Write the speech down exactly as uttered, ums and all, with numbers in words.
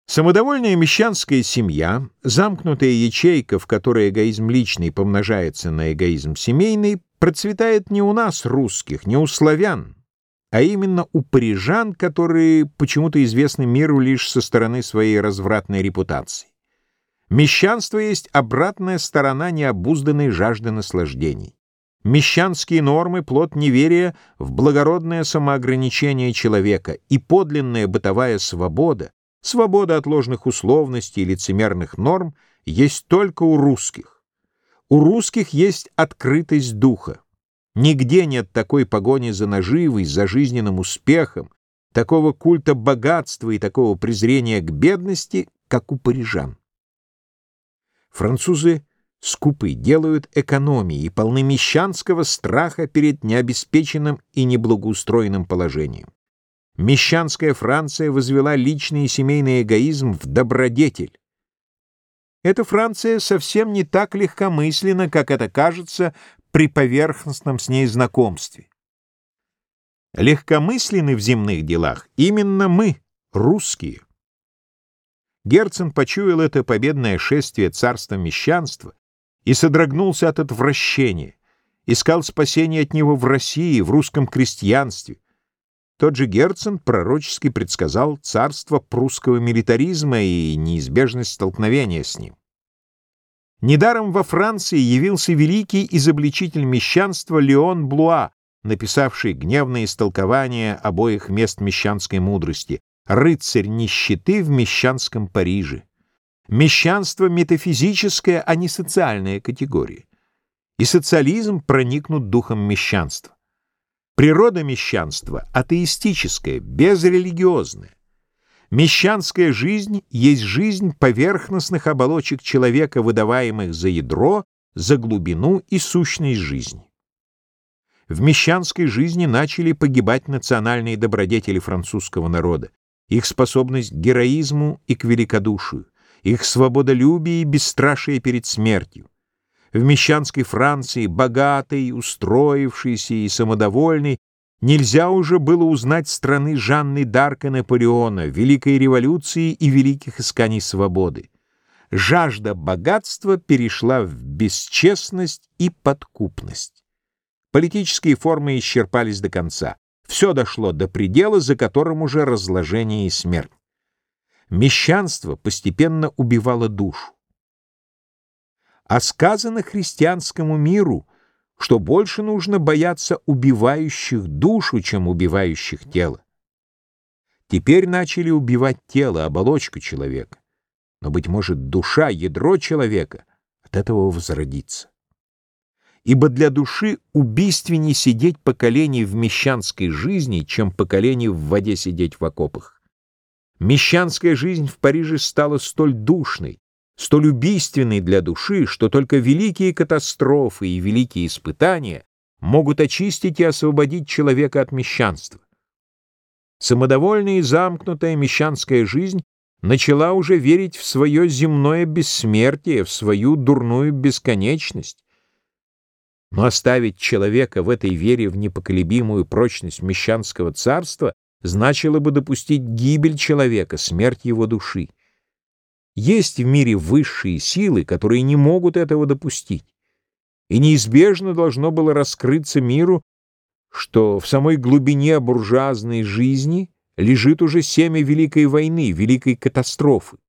Самодовольная мещанская семья, замкнутая ячейка, в которой эгоизм личный помножается на эгоизм семейный, процветает не у нас, русских, не у славян, а именно у парижан, которые почему-то известны миру лишь со стороны своей развратной репутации. Мещанство есть обратная сторона необузданной жажды наслаждений. Мещанские нормы — плод неверия в благородное самоограничение человека, и подлинная бытовая свобода, свобода от ложных условностей и лицемерных норм есть только у русских. У русских есть открытость духа. Нигде нет такой погони за наживой, за жизненным успехом, такого культа богатства и такого презрения к бедности, как у парижан. Французы скупы, делают экономии и полны мещанского страха перед необеспеченным и неблагоустроенным положением. Мещанская Франция возвела личный и семейный эгоизм в добродетель. Эта Франция совсем не так легкомысленна, как это кажется при поверхностном с ней знакомстве. Легкомысленны в земных делах именно мы, русские. Герцен почуял это победное шествие царства мещанства и содрогнулся от отвращения, искал спасения от него в России, в русском крестьянстве. Тот же Герцен пророчески предсказал царство прусского милитаризма и неизбежность столкновения с ним. Недаром во Франции явился великий изобличитель мещанства Леон Блуа, написавший гневное истолкование обоих мест мещанской мудрости: «Рыцарь нищеты в мещанском Париже». Мещанство — метафизическая, а не социальная категория. И социализм проникнут духом мещанства. Природа мещанства атеистическая, безрелигиозная. Мещанская жизнь есть жизнь поверхностных оболочек человека, выдаваемых за ядро, за глубину и сущность жизни. В мещанской жизни начали погибать национальные добродетели французского народа, их способность к героизму и к великодушию, их свободолюбие и бесстрашие перед смертью. В мещанской Франции, богатой, устроившейся и самодовольной, нельзя уже было узнать страны Жанны д'Арк и Наполеона, Великой революции и великих исканий свободы. Жажда богатства перешла в бесчестность и подкупность. Политические формы исчерпались до конца. Все дошло до предела, за которым уже разложение и смерть. Мещанство постепенно убивало душу. А сказано христианскому миру, что больше нужно бояться убивающих душу, чем убивающих тело. Теперь начали убивать тело, оболочку человека. Но, быть может, душа, ядро человека от этого возродится. Ибо для души убийственней сидеть поколений в мещанской жизни, чем поколений в воде сидеть в окопах. Мещанская жизнь в Париже стала столь душной, столь убийственной для души, что только великие катастрофы и великие испытания могут очистить и освободить человека от мещанства. Самодовольная и замкнутая мещанская жизнь начала уже верить в свое земное бессмертие, в свою дурную бесконечность. Но оставить человека в этой вере в непоколебимую прочность мещанского царства значило бы допустить гибель человека, смерть его души. Есть в мире высшие силы, которые не могут этого допустить. И неизбежно должно было раскрыться миру, что в самой глубине буржуазной жизни лежит уже семя Великой войны, Великой катастрофы.